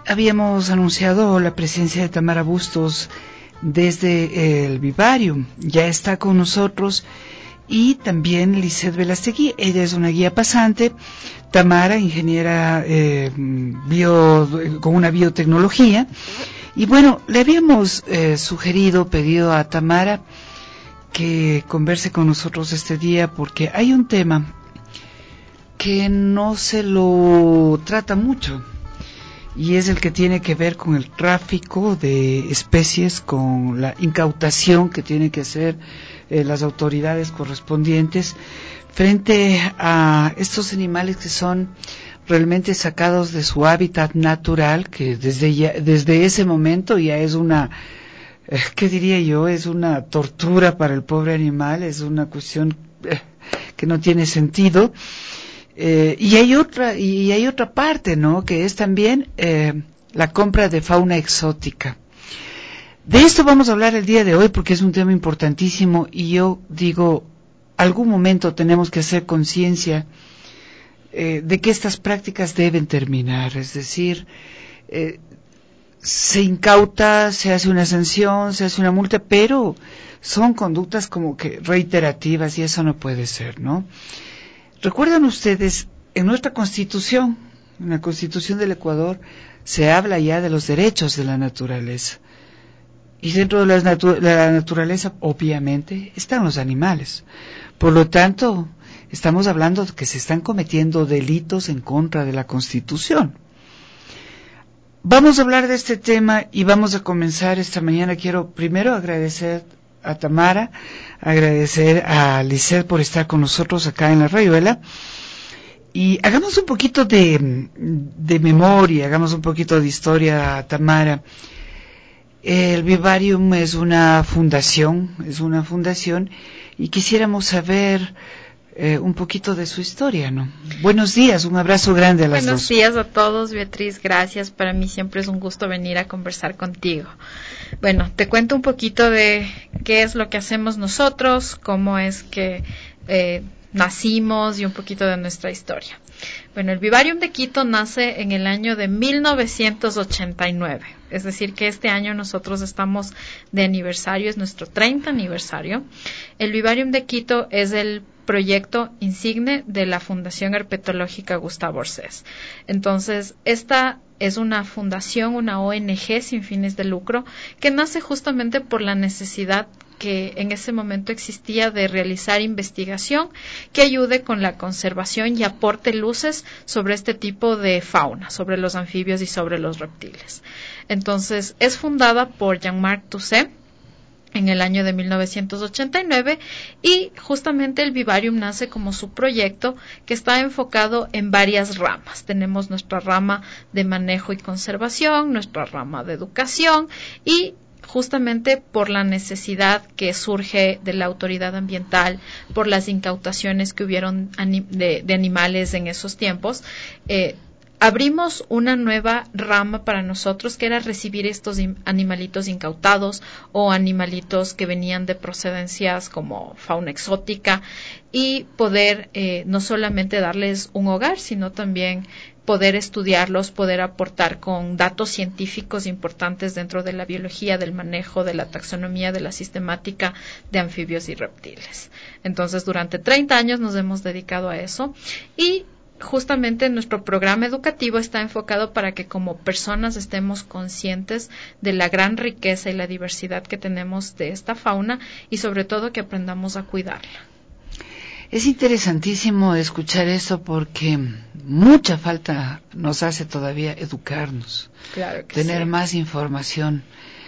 habíamos anunciado la presencia de Tamara Bustos desde el Vivarium. Ya está con nosotros. Y también Lisette Velastegui, ella es una guía pasante. Tamara, ingeniera con una biotecnología. Y bueno, le habíamos pedido a Tamara que converse con nosotros este día porque hay un tema que no se lo trata mucho y es el que tiene que ver con el tráfico de especies, con la incautación que tienen que hacer las autoridades correspondientes frente a estos animales que son realmente sacados de su hábitat natural, que desde ese momento ya es una, ¿qué diría yo? Es una tortura para el pobre animal, es una cuestión que no tiene sentido. Y hay otra parte, ¿no? Que es también la compra de fauna exótica. De esto vamos a hablar el día de hoy porque es un tema importantísimo y yo digo, algún momento tenemos que hacer conciencia de que estas prácticas deben terminar, es decir, se incauta, se hace una sanción, se hace una multa, pero son conductas como que reiterativas y eso no puede ser, ¿no? ¿Recuerdan ustedes, en nuestra Constitución, en la Constitución del Ecuador, se habla ya de los derechos de la naturaleza? Y dentro de la naturaleza, obviamente, están los animales. Por lo tanto, estamos hablando de que se están cometiendo delitos en contra de la Constitución. Vamos a hablar de este tema y vamos a comenzar esta mañana. Quiero primero agradecer a Tamara, agradecer a Lisette por estar con nosotros acá en la Rayuela. Y hagamos un poquito de memoria, hagamos un poquito de historia, Tamara. El Vivarium es una fundación y quisiéramos saber un poquito de su historia, ¿no? Buenos días, un abrazo grande a las dos. Buenos días a todos, Beatriz, gracias. Para mí siempre es un gusto venir a conversar contigo. Bueno, te cuento un poquito de qué es lo que hacemos nosotros, cómo es que nacimos y un poquito de nuestra historia. Bueno, el Vivarium de Quito nace en el año de 1989, es decir que este año nosotros estamos de aniversario, es nuestro 30 aniversario. El Vivarium de Quito es el proyecto insigne de la Fundación Herpetológica Gustavo Orsés. Entonces, esta es una fundación, una ONG sin fines de lucro, que nace justamente por la necesidad que en ese momento existía de realizar investigación que ayude con la conservación y aporte luces sobre este tipo de fauna, sobre los anfibios y sobre los reptiles. Entonces, es fundada por Jean-Marc Toussaint en el año de 1989 y justamente el Vivarium nace como su proyecto que está enfocado en varias ramas. Tenemos nuestra rama de manejo y conservación, nuestra rama de educación y justamente por la necesidad que surge de la autoridad ambiental, por las incautaciones que hubieron de animales en esos tiempos, abrimos una nueva rama para nosotros que era recibir estos animalitos incautados o animalitos que venían de procedencias como fauna exótica y poder no solamente darles un hogar, sino también poder estudiarlos, poder aportar con datos científicos importantes dentro de la biología, del manejo, de la taxonomía, de la sistemática de anfibios y reptiles. Entonces, durante 30 años nos hemos dedicado a eso y justamente nuestro programa educativo está enfocado para que como personas estemos conscientes de la gran riqueza y la diversidad que tenemos de esta fauna y sobre todo que aprendamos a cuidarla. Es interesantísimo escuchar eso porque mucha falta nos hace todavía educarnos, claro que tener sí. más información.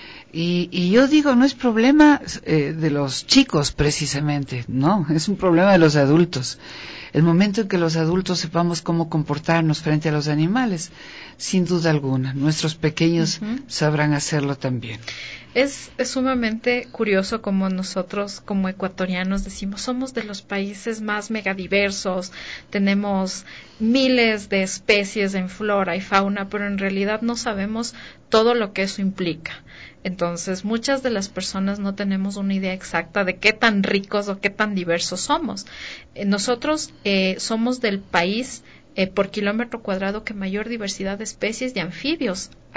Y yo digo, no es problema de los chicos precisamente, no, es un problema de los adultos. El momento en que los adultos sepamos cómo comportarnos frente a los animales, sin duda alguna, nuestros pequeños sabrán hacerlo también. Es sumamente curioso como nosotros, como ecuatorianos, decimos somos de los países más megadiversos, tenemos miles de especies en flora y fauna, pero en realidad no sabemos todo lo que eso implica. Entonces, muchas de las personas no tenemos una idea exacta de qué tan ricos o qué tan diversos somos. Nosotros somos del país por kilómetro cuadrado que mayor diversidad de especies de anfibios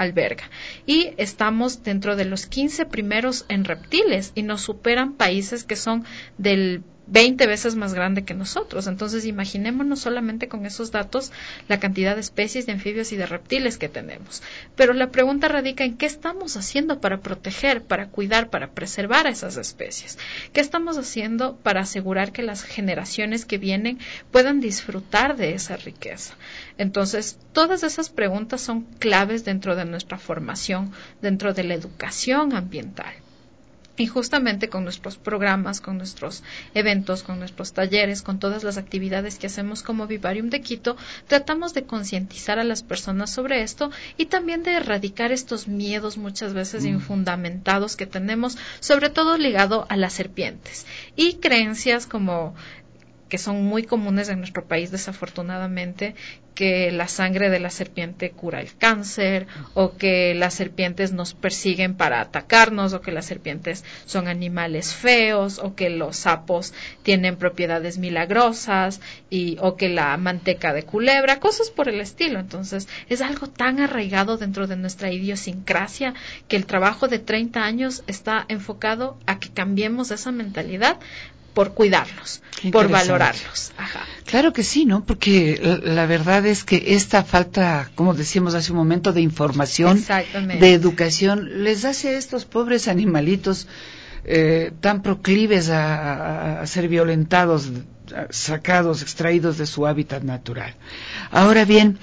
alberga. Y estamos dentro de los 15 primeros en reptiles y nos superan países que son del 20 veces más grande que nosotros. Entonces, imaginémonos solamente con esos datos la cantidad de especies de anfibios y de reptiles que tenemos. Pero la pregunta radica en qué estamos haciendo para proteger, para cuidar, para preservar a esas especies. ¿Qué estamos haciendo para asegurar que las generaciones que vienen puedan disfrutar de esa riqueza? Entonces, todas esas preguntas son claves dentro de nuestra formación, dentro de la educación ambiental. Y justamente con nuestros programas, con nuestros eventos, con nuestros talleres, con todas las actividades que hacemos como Vivarium de Quito, tratamos de concientizar a las personas sobre esto y también de erradicar estos miedos muchas veces infundamentados que tenemos, sobre todo ligado a las serpientes y creencias como que son muy comunes en nuestro país desafortunadamente, que la sangre de la serpiente cura el cáncer, o que las serpientes nos persiguen para atacarnos, o que las serpientes son animales feos, o que los sapos tienen propiedades milagrosas, o que la manteca de culebra, cosas por el estilo. Entonces, es algo tan arraigado dentro de nuestra idiosincrasia que el trabajo de 30 años está enfocado a que cambiemos esa mentalidad por cuidarlos, por valorarlos. Ajá. Claro que sí, ¿no? Porque la verdad es que esta falta, como decíamos hace un momento, de información, de educación, les hace a estos pobres animalitos tan proclives a ser violentados, sacados, extraídos de su hábitat natural. Ahora bien,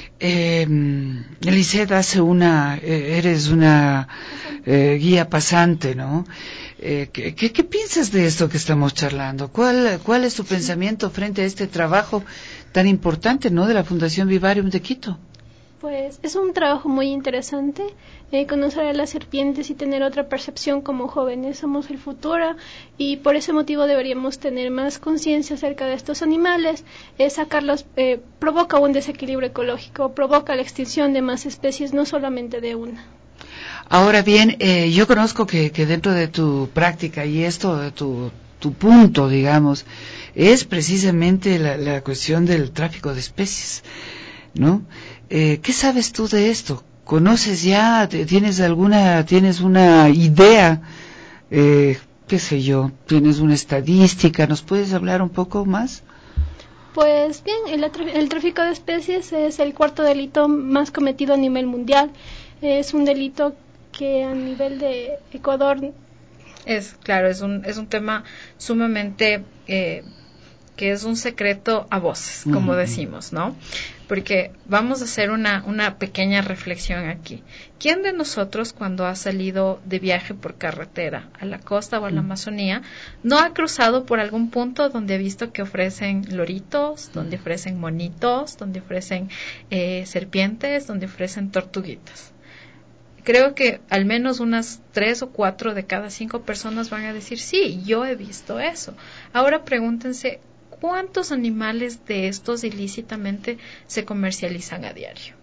Lisette eres una guía pasante, ¿no? ¿Qué piensas de esto que estamos charlando? ¿Cuál es tu pensamiento frente a este trabajo tan importante, ¿no?, de la Fundación Vivarium de Quito? Pues es un trabajo muy interesante, conocer a las serpientes y tener otra percepción como jóvenes. Somos el futuro y por ese motivo deberíamos tener más conciencia acerca de estos animales. Sacarlos provoca un desequilibrio ecológico, provoca la extinción de más especies, no solamente de una. Ahora bien, yo conozco que dentro de tu práctica y esto de tu punto, digamos, es precisamente la cuestión del tráfico de especies, ¿no? ¿Qué sabes tú de esto? ¿Conoces ya? ¿Tienes una idea? ¿Qué sé yo? ¿Tienes una estadística? ¿Nos puedes hablar un poco más? Pues bien, el tráfico de especies es el cuarto delito más cometido a nivel mundial. Es un delito que a nivel de Ecuador es un tema sumamente que es un secreto a voces, como decimos, ¿no? Porque vamos a hacer una pequeña reflexión aquí. ¿Quién de nosotros, cuando ha salido de viaje por carretera a la costa o a la Amazonía, no ha cruzado por algún punto donde ha visto que ofrecen loritos, donde ofrecen monitos, donde ofrecen serpientes, donde ofrecen tortuguitas? Creo que al menos unas 3 o 4 de cada 5 personas van a decir, sí, yo he visto eso. Ahora pregúntense, ¿cuántos animales de estos ilícitamente se comercializan a diario?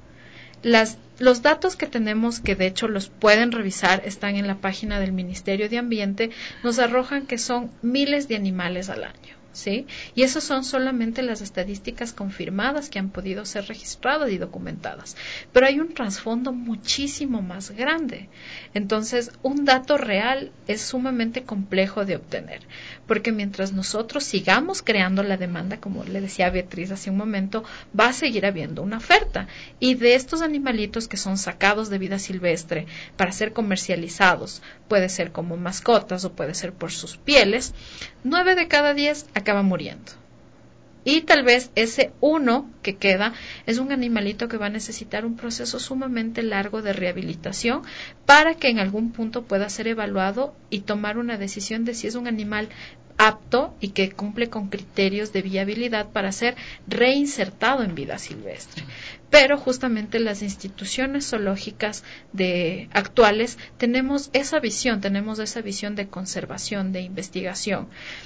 Los datos que tenemos, que de hecho los pueden revisar, están en la página del Ministerio de Ambiente, nos arrojan que son miles de animales al año. ¿Sí? Y esas son solamente las estadísticas confirmadas que han podido ser registradas y documentadas. Pero hay un trasfondo muchísimo más grande. Entonces, un dato real es sumamente complejo de obtener, porque mientras nosotros sigamos creando la demanda, como le decía Beatriz hace un momento, va a seguir habiendo una oferta. Y de estos animalitos que son sacados de vida silvestre para ser comercializados, puede ser como mascotas o puede ser por sus pieles, 9 de cada 10 acaba muriendo. Y tal vez ese uno que queda es un animalito que va a necesitar un proceso sumamente largo de rehabilitación para que en algún punto pueda ser evaluado y tomar una decisión de si es un animal apto y que cumple con criterios de viabilidad para ser reinsertado en vida silvestre. Pero justamente las instituciones zoológicas actuales tenemos esa visión de conservación, de investigación.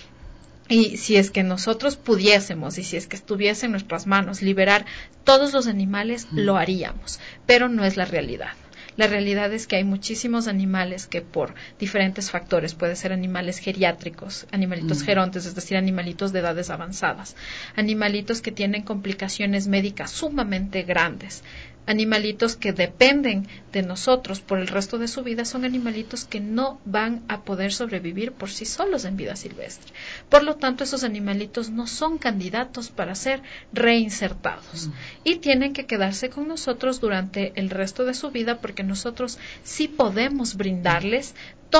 Y si es que nosotros pudiésemos, y si es que estuviese en nuestras manos liberar todos los animales, lo haríamos, pero no es la realidad. La realidad es que hay muchísimos animales que por diferentes factores, puede ser animales geriátricos, animalitos gerontes, es decir, animalitos de edades avanzadas, animalitos que tienen complicaciones médicas sumamente grandes, animalitos que dependen de nosotros por el resto de su vida son animalitos que no van a poder sobrevivir por sí solos en vida silvestre. Por lo tanto, esos animalitos no son candidatos para ser reinsertados y tienen que quedarse con nosotros durante el resto de su vida, porque nosotros sí podemos brindarles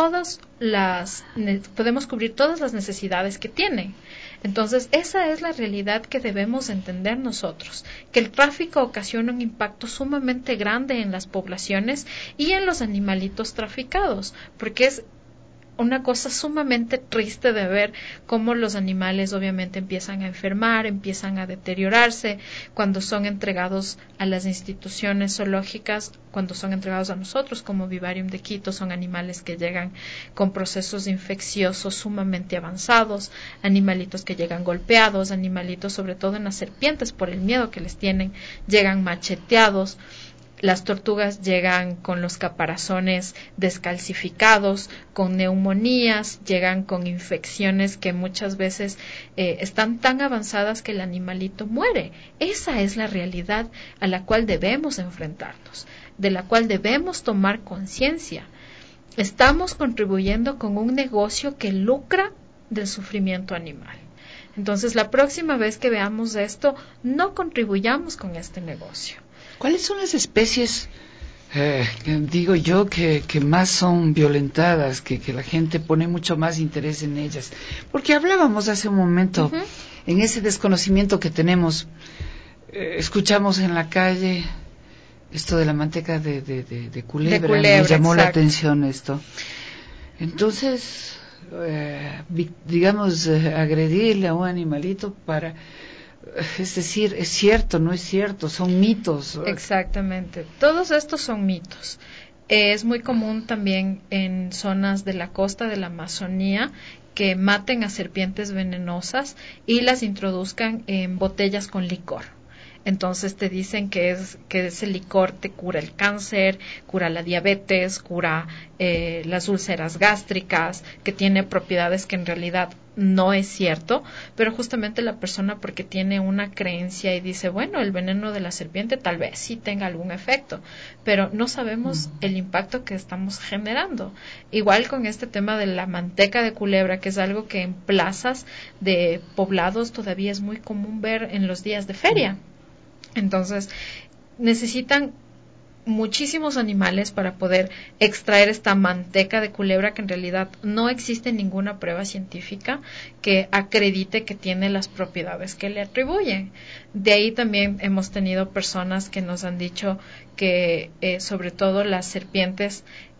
podemos cubrir todas las necesidades que tienen. Entonces, esa es la realidad que debemos entender nosotros, que el tráfico ocasiona un impacto sumamente grande en las poblaciones y en los animalitos traficados, porque es una cosa sumamente triste de ver cómo los animales obviamente empiezan a enfermar, empiezan a deteriorarse cuando son entregados a las instituciones zoológicas, cuando son entregados a nosotros como Vivarium de Quito. Son animales que llegan con procesos infecciosos sumamente avanzados, animalitos que llegan golpeados, animalitos sobre todo en las serpientes por el miedo que les tienen, llegan macheteados. Las tortugas llegan con los caparazones descalcificados, con neumonías, llegan con infecciones que muchas veces están tan avanzadas que el animalito muere. Esa es la realidad a la cual debemos enfrentarnos, de la cual debemos tomar conciencia. Estamos contribuyendo con un negocio que lucra del sufrimiento animal. Entonces, la próxima vez que veamos esto, no contribuyamos con este negocio. ¿Cuáles son las especies, digo yo, que más son violentadas, que la gente pone mucho más interés en ellas? Porque hablábamos hace un momento, en ese desconocimiento que tenemos, escuchamos en la calle esto de la manteca de culebra, nos llamó la atención esto. Entonces, digamos, agredirle a un animalito para... Es decir, ¿es cierto, no es cierto? Son mitos. Exactamente. Todos estos son mitos. Es muy común también en zonas de la costa de la Amazonía que maten a serpientes venenosas y las introduzcan en botellas con licor. Entonces te dicen que ese licor te cura el cáncer, cura la diabetes, cura las úlceras gástricas, que tiene propiedades que en realidad no es cierto, pero justamente la persona, porque tiene una creencia y dice, bueno, el veneno de la serpiente tal vez sí tenga algún efecto, pero no sabemos el impacto que estamos generando. Igual con este tema de la manteca de culebra, que es algo que en plazas de poblados todavía es muy común ver en los días de feria. Entonces, necesitan muchísimos animales para poder extraer esta manteca de culebra, que en realidad no existe ninguna prueba científica que acredite que tiene las propiedades que le atribuyen. De ahí también hemos tenido personas que nos han dicho que sobre todo las serpientes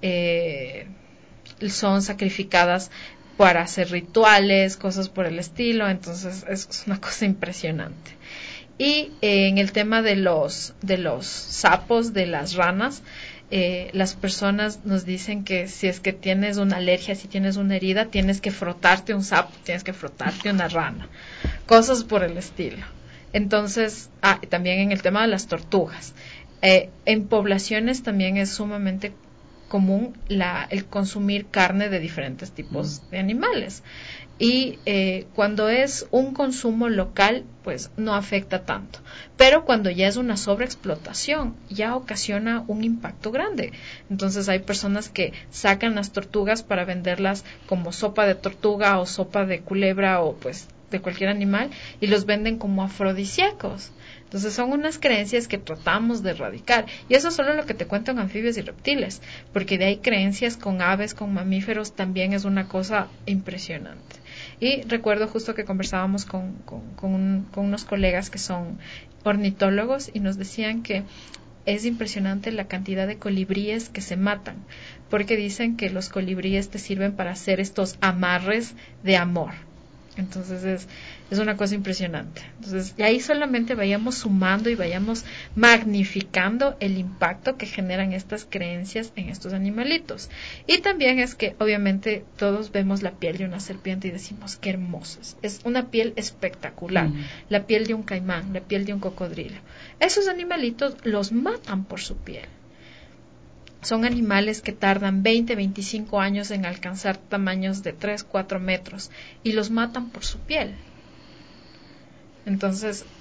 son sacrificadas para hacer rituales, cosas por el estilo. Entonces es una cosa impresionante. Y en el tema de los sapos, de las ranas, las personas nos dicen que si es que tienes una alergia, si tienes una herida, tienes que frotarte un sapo, tienes que frotarte una rana, cosas por el estilo. Entonces, también en el tema de las tortugas, en poblaciones también es sumamente común el consumir carne de diferentes tipos de animales. Y cuando es un consumo local, pues no afecta tanto. Pero cuando ya es una sobreexplotación, ya ocasiona un impacto grande. Entonces hay personas que sacan las tortugas para venderlas como sopa de tortuga o sopa de culebra o pues de cualquier animal, y los venden como afrodisíacos. Entonces son unas creencias que tratamos de erradicar, y eso es solo lo que te cuento en anfibios y reptiles, porque de ahí creencias con aves, con mamíferos, también es una cosa impresionante. Y recuerdo justo que conversábamos con unos colegas que son ornitólogos y nos decían que es impresionante la cantidad de colibríes que se matan, porque dicen que los colibríes te sirven para hacer estos amarres de amor. Entonces es una cosa impresionante. Entonces, y ahí solamente vayamos sumando y vayamos magnificando el impacto que generan estas creencias en estos animalitos. Y también es que obviamente todos vemos la piel de una serpiente y decimos qué hermosos. Es una piel espectacular. La piel de un caimán, la piel de un cocodrilo. Esos animalitos los matan por su piel. Son animales que tardan 20, 25 años en alcanzar tamaños de 3, 4 metros y los matan por su piel. Entonces,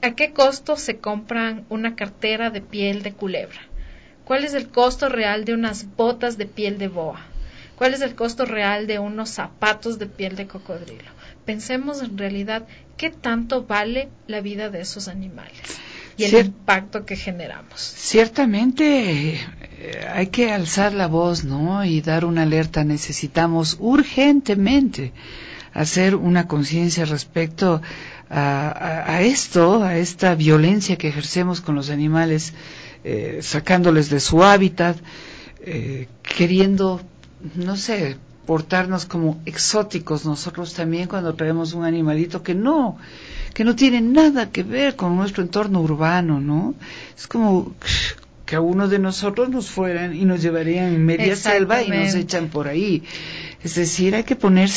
¿A qué costo se compran una cartera de piel de culebra? ¿Cuál es el costo real de unas botas de piel de boa? ¿Cuál es el costo real de unos zapatos de piel de cocodrilo? Pensemos en realidad qué tanto vale la vida de esos animales y el impacto que generamos. Ciertamente hay que alzar la voz, ¿no? Y dar una alerta. Necesitamos urgentemente hacer una conciencia respecto a esto, a esta violencia que ejercemos con los animales, sacándoles de su hábitat, queriendo, no sé, portarnos como exóticos nosotros también cuando traemos un animalito que no tiene nada que ver con nuestro entorno urbano, ¿no? Es como que a uno de nosotros nos fueran y nos llevarían en media selva y nos echan por ahí. Es decir, hay que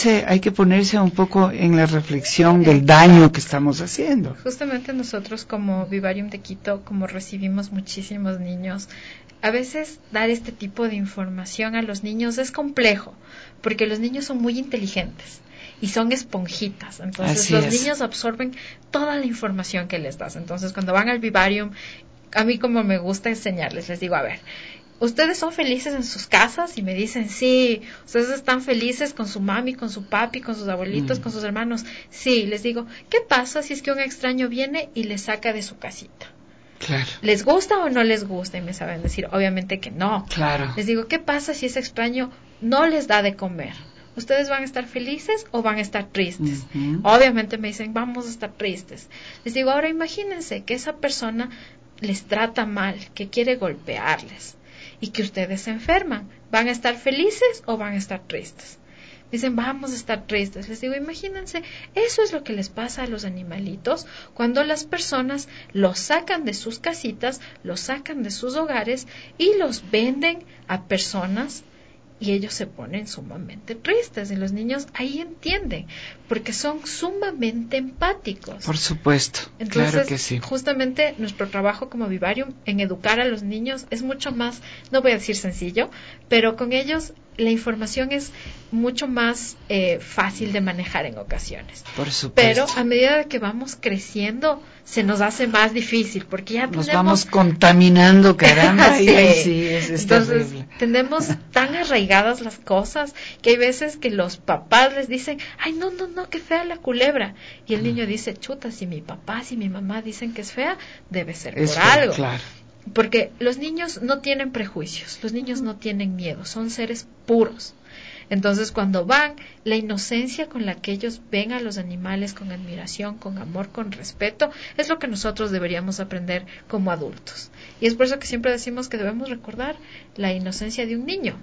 ponerse un poco en la reflexión del daño que estamos haciendo. Justamente nosotros como Vivarium de Quito, como recibimos muchísimos niños, a veces dar este tipo de información a los niños es complejo, porque los niños son muy inteligentes y son esponjitas, entonces los niños absorben toda la información que les das. Entonces cuando van al vivarium, a mí como me gusta enseñarles, les digo, a ver, ¿ustedes son felices en sus casas? Y me dicen, sí. ¿Ustedes están felices con su mami, con su papi, con sus abuelitos, con sus hermanos? Sí. Les digo, ¿qué pasa si es que un extraño viene y les saca de su casita? Claro. ¿Les gusta o no les gusta? Y me saben decir, obviamente que no. Claro. Les digo, ¿qué pasa si ese extraño no les da de comer? ¿Ustedes van a estar felices o van a estar tristes? Uh-huh. Obviamente me dicen, vamos a estar tristes. Les digo, ahora imagínense que esa persona les trata mal, que quiere golpearles y que ustedes se enferman. ¿Van a estar felices o van a estar tristes? Dicen, vamos a estar tristes. Les digo, imagínense, eso es lo que les pasa a los animalitos cuando las personas los sacan de sus casitas, los sacan de sus hogares y los venden a personas y ellos se ponen sumamente tristes. Y los niños ahí entienden, porque son sumamente empáticos. Por supuesto, entonces, claro que sí. Justamente nuestro trabajo como Vivarium en educar a los niños es mucho más, no voy a decir sencillo, pero con ellos la información es mucho más fácil de manejar en ocasiones. Por supuesto. Pero a medida que vamos creciendo se nos hace más difícil porque ya nos vamos contaminando, caramba. Sí. Sí, es Entonces terrible. tenemos tan arraigadas las cosas que hay veces que los papás les dicen, ay, no, qué fea la culebra. Y el niño dice, chuta, si mi papá, si mi mamá dicen que es fea, debe ser por algo. Claro. Porque los niños no tienen prejuicios, los niños no tienen miedo, son seres puros. Entonces, cuando van, la inocencia con la que ellos ven a los animales con admiración, con amor, con respeto, es lo que nosotros deberíamos aprender como adultos. Y es por eso que siempre decimos que debemos recordar la inocencia de un niño.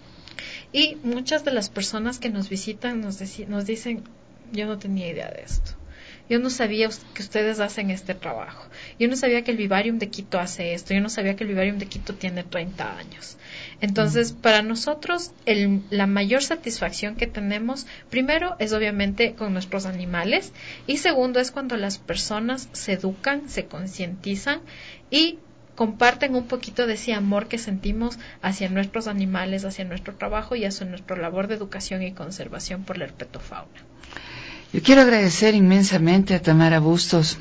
Y muchas de las personas que nos visitan nos dicen, yo no tenía idea de esto. Yo no sabía que ustedes hacen este trabajo. Yo no sabía que el Vivarium de Quito hace esto. Yo no sabía que el Vivarium de Quito tiene 30 años. Entonces, para nosotros, la mayor satisfacción que tenemos, primero, es obviamente con nuestros animales. Y segundo, es cuando las personas se educan, se concientizan y comparten un poquito de ese amor que sentimos hacia nuestros animales, hacia nuestro trabajo y hacia nuestra labor de educación y conservación por la herpetofauna. Yo quiero agradecer inmensamente a Tamara Bustos.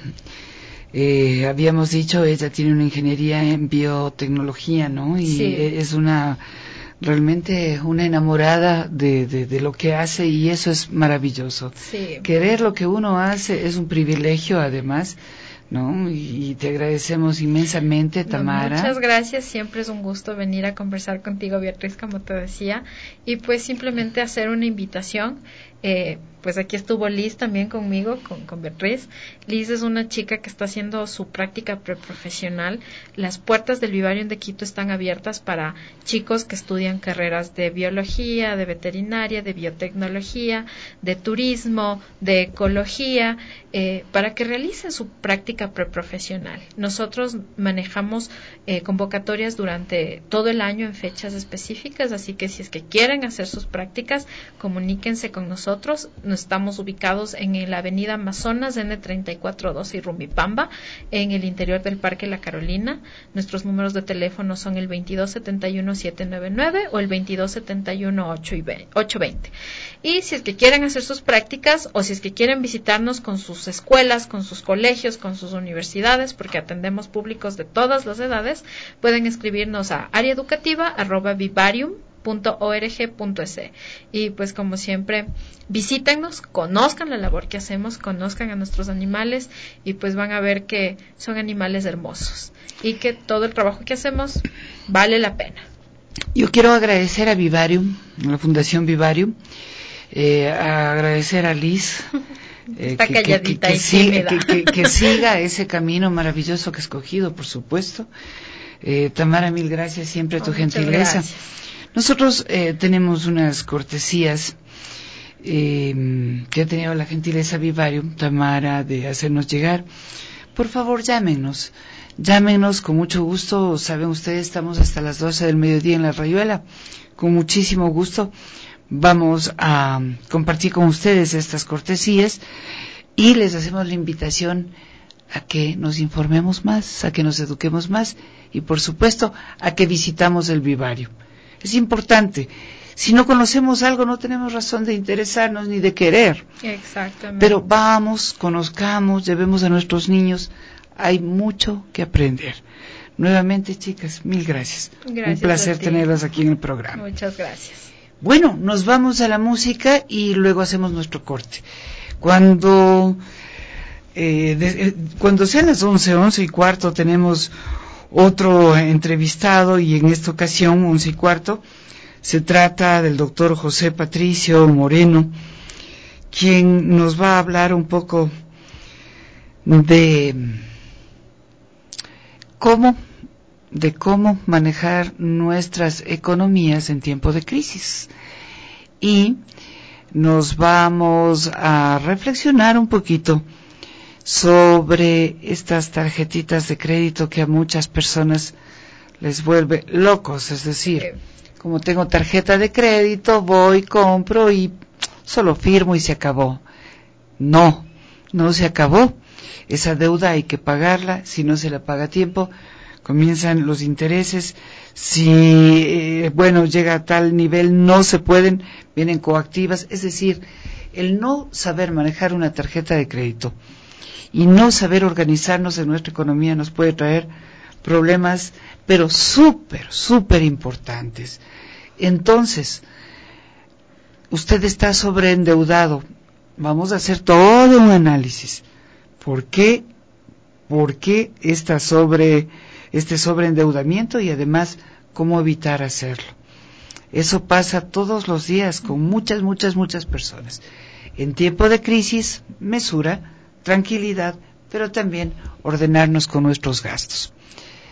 Habíamos dicho, ella tiene una ingeniería en biotecnología, ¿no? Y sí. Es realmente una enamorada de lo que hace y eso es maravilloso. Sí. Querer lo que uno hace es un privilegio además, ¿no? Y te agradecemos inmensamente, Tamara. Muchas gracias, siempre es un gusto venir a conversar contigo, Beatriz, como te decía, y pues simplemente hacer una invitación. Pues aquí estuvo Liz también conmigo, con Beatriz. Liz es una chica que está haciendo su práctica preprofesional. Las puertas del Vivarium de Quito están abiertas para chicos que estudian carreras de biología, de veterinaria, de biotecnología, de turismo, de ecología, para que realicen su práctica preprofesional. Nosotros manejamos convocatorias durante todo el año en fechas específicas, así que si es que quieren hacer sus prácticas, comuníquense con nosotros nosotros. Estamos ubicados en la avenida Amazonas, N3412 y Rumipamba, en el interior del Parque La Carolina. Nuestros números de teléfono son el 2271-799 o el 2271-820. Y si es que quieren hacer sus prácticas o si es que quieren visitarnos con sus escuelas, con sus colegios, con sus universidades, porque atendemos públicos de todas las edades, pueden escribirnos a areaeducativa@vivarium.org.es. Y pues como siempre, visítennos, conozcan la labor que hacemos, conozcan a nuestros animales y pues van a ver que son animales hermosos y que todo el trabajo que hacemos vale la pena. Yo quiero agradecer a Vivarium, a la Fundación Vivarium, agradecer a Liz, Está calladita y tímida. que siga ese camino maravilloso que ha escogido, por supuesto. Tamara, mil gracias siempre a tu gentileza. Gracias. Nosotros tenemos unas cortesías que ha tenido la gentileza Vivarium, Tamara, de hacernos llegar. Por favor, llámenos con mucho gusto. Saben ustedes, estamos hasta las 12 del mediodía en La Rayuela. Con muchísimo gusto vamos a compartir con ustedes estas cortesías y les hacemos la invitación a que nos informemos más, a que nos eduquemos más y, por supuesto, a que visitamos el vivario. Es importante. Si no conocemos algo, no tenemos razón de interesarnos ni de querer. Exactamente. Pero vamos, conozcamos, llevemos a nuestros niños. Hay mucho que aprender. Nuevamente, chicas, mil gracias. Gracias. Un placer tenerlas aquí en el programa. Muchas gracias. Bueno, nos vamos a la música y luego hacemos nuestro corte. Cuando sean las 11:15, tenemos otro entrevistado y en esta ocasión 11:15 se trata del doctor José Patricio Moreno, quien nos va a hablar un poco de cómo manejar nuestras economías en tiempo de crisis. Y nos vamos a reflexionar un poquito sobre estas tarjetitas de crédito que a muchas personas les vuelve locos. Es decir, como tengo tarjeta de crédito, voy, compro y solo firmo y se acabó. No se acabó. Esa deuda hay que pagarla. Si no se la paga a tiempo, comienzan los intereses. Si llega a tal nivel, no se pueden, vienen coactivas. Es decir, el no saber manejar una tarjeta de crédito y no saber organizarnos en nuestra economía nos puede traer problemas, pero súper importantes. Entonces, usted está sobreendeudado. Vamos a hacer todo un análisis. ¿Por qué este sobreendeudamiento y además cómo evitar hacerlo? Eso pasa todos los días con muchas personas. En tiempo de crisis, mesura, tranquilidad, pero también ordenarnos con nuestros gastos.